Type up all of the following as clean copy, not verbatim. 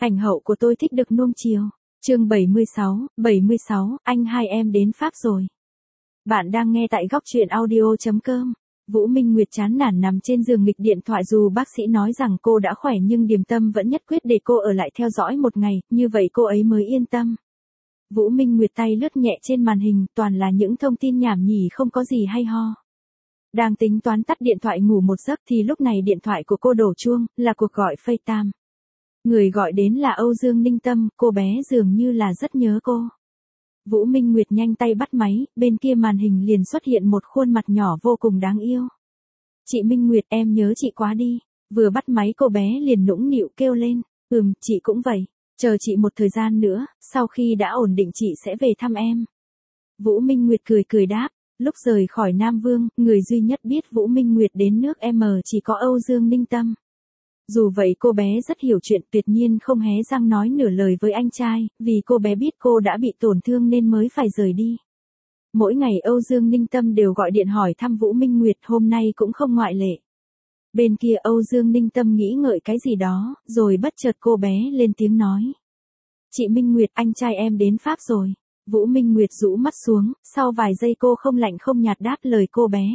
Ảnh hậu của tôi thích được nuông chiều. Chương 76, anh hai em đến Pháp rồi. Bạn đang nghe tại góc truyện audio.com. Vũ Minh Nguyệt chán nản nằm trên giường nghịch điện thoại, dù bác sĩ nói rằng cô đã khỏe nhưng Điềm Tâm vẫn nhất quyết để cô ở lại theo dõi một ngày, như vậy cô ấy mới yên tâm. Vũ Minh Nguyệt tay lướt nhẹ trên màn hình, toàn là những thông tin nhảm nhí không có gì hay ho. Đang tính toán tắt điện thoại ngủ một giấc thì lúc này điện thoại của cô đổ chuông, là cuộc gọi FaceTime. Người gọi đến là Âu Dương Ninh Tâm, cô bé dường như là rất nhớ cô. Vũ Minh Nguyệt nhanh tay bắt máy, bên kia màn hình liền xuất hiện một khuôn mặt nhỏ vô cùng đáng yêu. Chị Minh Nguyệt, em nhớ chị quá đi. Vừa bắt máy cô bé liền nũng nịu kêu lên, chị cũng vậy, chờ chị một thời gian nữa, sau khi đã ổn định chị sẽ về thăm em. Vũ Minh Nguyệt cười cười đáp, lúc rời khỏi Nam Vương, người duy nhất biết Vũ Minh Nguyệt đến nước M chỉ có Âu Dương Ninh Tâm. Dù vậy cô bé rất hiểu chuyện, tuyệt nhiên không hé răng nói nửa lời với anh trai, vì cô bé biết cô đã bị tổn thương nên mới phải rời đi. Mỗi ngày Âu Dương Ninh Tâm đều gọi điện hỏi thăm Vũ Minh Nguyệt, hôm nay cũng không ngoại lệ. Bên kia Âu Dương Ninh Tâm nghĩ ngợi cái gì đó, rồi bất chợt cô bé lên tiếng nói. Chị Minh Nguyệt, anh trai em đến Pháp rồi. Vũ Minh Nguyệt rũ mắt xuống, sau vài giây cô không lạnh không nhạt đáp lời cô bé.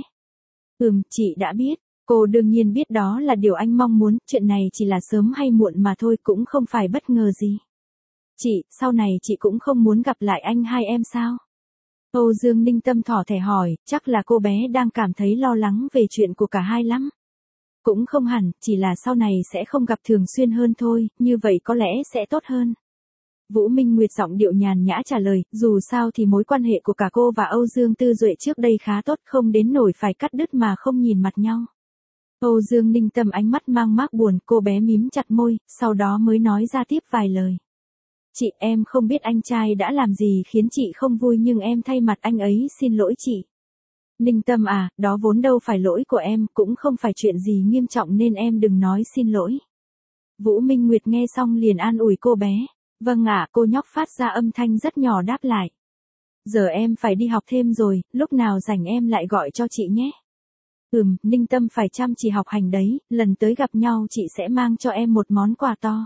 Chị đã biết. Cô đương nhiên biết đó là điều anh mong muốn, chuyện này chỉ là sớm hay muộn mà thôi, cũng không phải bất ngờ gì. Chị, sau này chị cũng không muốn gặp lại anh hai em sao? Âu Dương Ninh Tâm thỏ thẻ hỏi, chắc là cô bé đang cảm thấy lo lắng về chuyện của cả hai lắm. Cũng không hẳn, chỉ là sau này sẽ không gặp thường xuyên hơn thôi, như vậy có lẽ sẽ tốt hơn. Vũ Minh Nguyệt giọng điệu nhàn nhã trả lời, dù sao thì mối quan hệ của cả cô và Âu Dương Tư Duệ trước đây khá tốt, không đến nỗi phải cắt đứt mà không nhìn mặt nhau. Âu Dương Ninh Tâm ánh mắt mang mác buồn, cô bé mím chặt môi, sau đó mới nói ra tiếp vài lời. Chị, em không biết anh trai đã làm gì khiến chị không vui, nhưng em thay mặt anh ấy xin lỗi chị. Ninh Tâm à, đó vốn đâu phải lỗi của em, cũng không phải chuyện gì nghiêm trọng nên em đừng nói xin lỗi. Vũ Minh Nguyệt nghe xong liền an ủi cô bé. Vâng ạ, cô nhóc phát ra âm thanh rất nhỏ đáp lại. Giờ em phải đi học thêm rồi, lúc nào rảnh em lại gọi cho chị nhé. Ninh Tâm phải chăm chỉ học hành đấy, lần tới gặp nhau chị sẽ mang cho em một món quà to.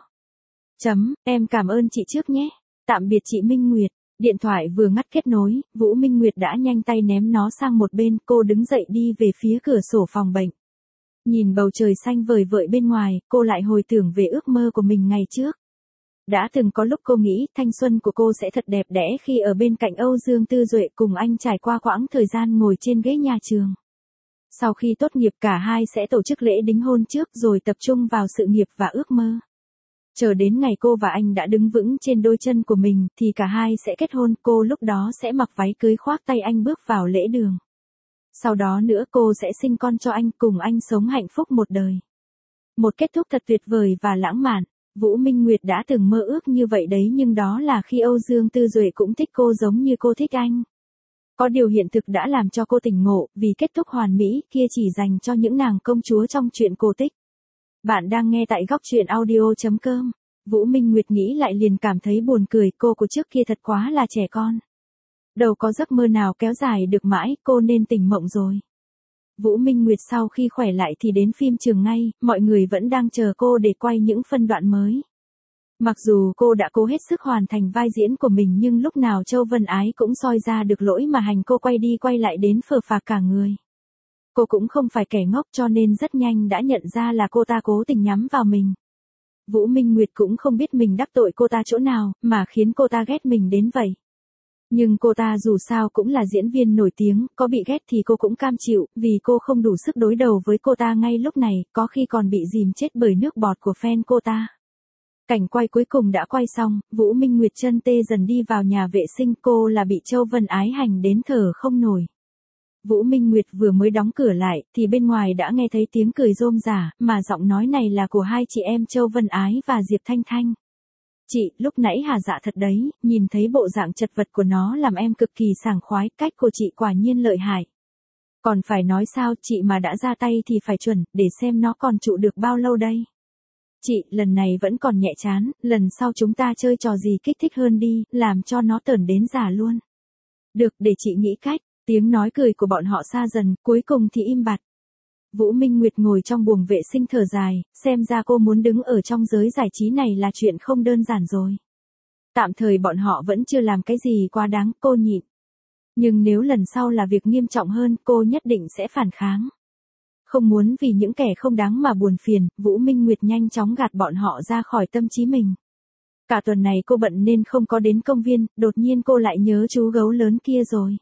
Em cảm ơn chị trước nhé. Tạm biệt chị Minh Nguyệt. Điện thoại vừa ngắt kết nối, Vũ Minh Nguyệt đã nhanh tay ném nó sang một bên, cô đứng dậy đi về phía cửa sổ phòng bệnh. Nhìn bầu trời xanh vời vợi bên ngoài, cô lại hồi tưởng về ước mơ của mình ngày trước. Đã từng có lúc cô nghĩ thanh xuân của cô sẽ thật đẹp đẽ khi ở bên cạnh Âu Dương Tư Duệ, cùng anh trải qua quãng thời gian ngồi trên ghế nhà trường. Sau khi tốt nghiệp cả hai sẽ tổ chức lễ đính hôn trước rồi tập trung vào sự nghiệp và ước mơ. Chờ đến ngày cô và anh đã đứng vững trên đôi chân của mình thì cả hai sẽ kết hôn, cô lúc đó sẽ mặc váy cưới khoác tay anh bước vào lễ đường. Sau đó nữa cô sẽ sinh con cho anh, cùng anh sống hạnh phúc một đời. Một kết thúc thật tuyệt vời và lãng mạn. Vũ Minh Nguyệt đã từng mơ ước như vậy đấy, nhưng đó là khi Âu Dương Tư Duệ cũng thích cô giống như cô thích anh. Có điều hiện thực đã làm cho cô tỉnh ngộ, vì kết thúc hoàn mỹ kia chỉ dành cho những nàng công chúa trong truyện cổ tích. Bạn đang nghe tại góc truyện audio.com. Vũ Minh Nguyệt nghĩ lại liền cảm thấy buồn cười, cô của trước kia thật quá là trẻ con. Đâu có giấc mơ nào kéo dài được mãi, cô nên tỉnh mộng rồi. Vũ Minh Nguyệt sau khi khỏe lại thì đến phim trường ngay, mọi người vẫn đang chờ cô để quay những phân đoạn mới. Mặc dù cô đã cố hết sức hoàn thành vai diễn của mình nhưng lúc nào Châu Vân Ái cũng soi ra được lỗi mà hành cô quay đi quay lại đến phờ phạc cả người. Cô cũng không phải kẻ ngốc cho nên rất nhanh đã nhận ra là cô ta cố tình nhắm vào mình. Vũ Minh Nguyệt cũng không biết mình đắc tội cô ta chỗ nào mà khiến cô ta ghét mình đến vậy. Nhưng cô ta dù sao cũng là diễn viên nổi tiếng, có bị ghét thì cô cũng cam chịu, vì cô không đủ sức đối đầu với cô ta ngay lúc này, có khi còn bị dìm chết bởi nước bọt của fan cô ta. Cảnh quay cuối cùng đã quay xong, Vũ Minh Nguyệt chân tê dần đi vào nhà vệ sinh, cô là bị Châu Vân Ái hành đến thở không nổi. Vũ Minh Nguyệt vừa mới đóng cửa lại, thì bên ngoài đã nghe thấy tiếng cười rôm rả, mà giọng nói này là của hai chị em Châu Vân Ái và Diệp Thanh Thanh. Chị, lúc nãy hà dạ thật đấy, nhìn thấy bộ dạng chật vật của nó làm em cực kỳ sảng khoái, cách của chị quả nhiên lợi hại. Còn phải nói sao, chị mà đã ra tay thì phải chuẩn, để xem nó còn trụ được bao lâu đây. Chị, lần này vẫn còn nhẹ chán, lần sau chúng ta chơi trò gì kích thích hơn đi, làm cho nó tởn đến già luôn. Được, để chị nghĩ cách. Tiếng nói cười của bọn họ xa dần, cuối cùng thì im bặt. Vũ Minh Nguyệt ngồi trong buồng vệ sinh thở dài, xem ra cô muốn đứng ở trong giới giải trí này là chuyện không đơn giản rồi. Tạm thời bọn họ vẫn chưa làm cái gì quá đáng, cô nhịn. Nhưng nếu lần sau là việc nghiêm trọng hơn, cô nhất định sẽ phản kháng. Không muốn vì những kẻ không đáng mà buồn phiền, Vũ Minh Nguyệt nhanh chóng gạt bọn họ ra khỏi tâm trí mình. Cả tuần này cô bận nên không có đến công viên, đột nhiên cô lại nhớ chú gấu lớn kia rồi.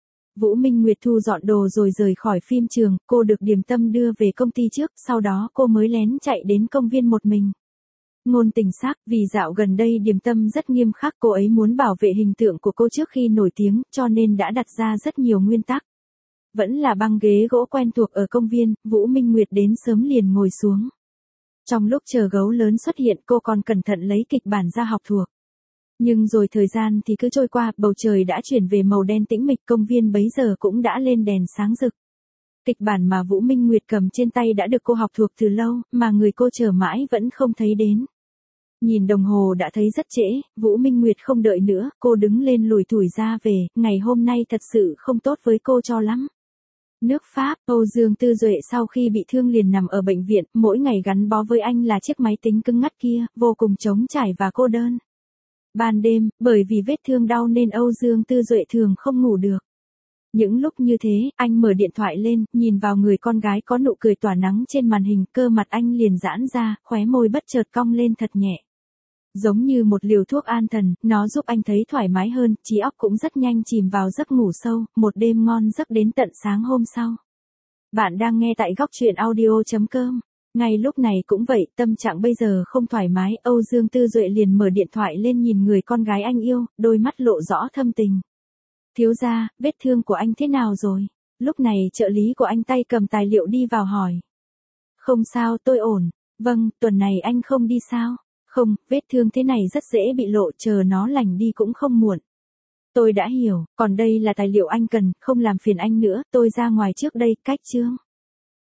Vũ Minh Nguyệt thu dọn đồ rồi rời khỏi phim trường, cô được Điềm Tâm đưa về công ty trước, sau đó cô mới lén chạy đến công viên một mình. Ngôn tình xác, vì dạo gần đây Điềm Tâm rất nghiêm khắc, cô ấy muốn bảo vệ hình tượng của cô trước khi nổi tiếng, cho nên đã đặt ra rất nhiều nguyên tắc. Vẫn là băng ghế gỗ quen thuộc ở công viên, Vũ Minh Nguyệt đến sớm liền ngồi xuống. Trong lúc chờ gấu lớn xuất hiện, cô còn cẩn thận lấy kịch bản ra học thuộc. Nhưng rồi thời gian thì cứ trôi qua, bầu trời đã chuyển về màu đen tĩnh mịch, công viên bấy giờ cũng đã lên đèn sáng rực. Kịch bản mà Vũ Minh Nguyệt cầm trên tay đã được cô học thuộc từ lâu, mà người cô chờ mãi vẫn không thấy đến. Nhìn đồng hồ đã thấy rất trễ, Vũ Minh Nguyệt không đợi nữa, cô đứng lên lủi thủi ra về, ngày hôm nay thật sự không tốt với cô cho lắm. Nước Pháp, Âu Dương Tư Duệ sau khi bị thương liền nằm ở bệnh viện, mỗi ngày gắn bó với anh là chiếc máy tính cứng ngắc kia, vô cùng trống trải và cô đơn. Ban đêm, bởi vì vết thương đau nên Âu Dương Tư Duệ thường không ngủ được. Những lúc như thế, anh mở điện thoại lên, nhìn vào người con gái có nụ cười tỏa nắng trên màn hình, cơ mặt anh liền giãn ra, khóe môi bất chợt cong lên thật nhẹ. Giống như một liều thuốc an thần, nó giúp anh thấy thoải mái hơn, trí óc cũng rất nhanh chìm vào giấc ngủ sâu, một đêm ngon giấc đến tận sáng hôm sau. Bạn đang nghe tại góc truyện audio.com. Ngay lúc này cũng vậy, tâm trạng bây giờ không thoải mái, Âu Dương Tư Duệ liền mở điện thoại lên nhìn người con gái anh yêu, đôi mắt lộ rõ thâm tình. Thiếu gia, vết thương của anh thế nào rồi? Lúc này trợ lý của anh tay cầm tài liệu đi vào hỏi. Không sao, tôi ổn. Vâng, tuần này anh không đi sao? Không, vết thương thế này rất dễ bị lộ, chờ nó lành đi cũng không muộn. Tôi đã hiểu, còn đây là tài liệu anh cần, không làm phiền anh nữa, tôi ra ngoài trước đây, cách chương.